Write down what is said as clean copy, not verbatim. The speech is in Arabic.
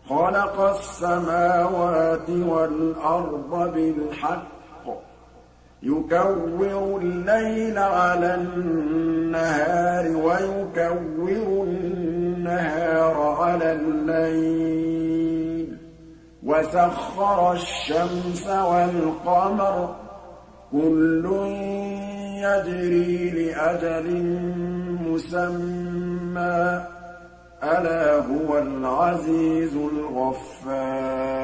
خَلَقَ السَّمَاوَاتِ وَالْأَرْضَ بِالْحَقِّ يُكَوِّرُ اللَّيْلَ عَلَى النَّهَارِ وَيُكَوِّرُ النَّهَارَ عَلَى اللَّيْلِ وَسَخَّرَ الشَّمْسَ وَالْقَمَرَ كُلٌّ يَجْرِي لِأَجَلٍ مُّسَمًّى ۗ أَلَا هُوَ الْعَزِيزُ الْغَفَّارُ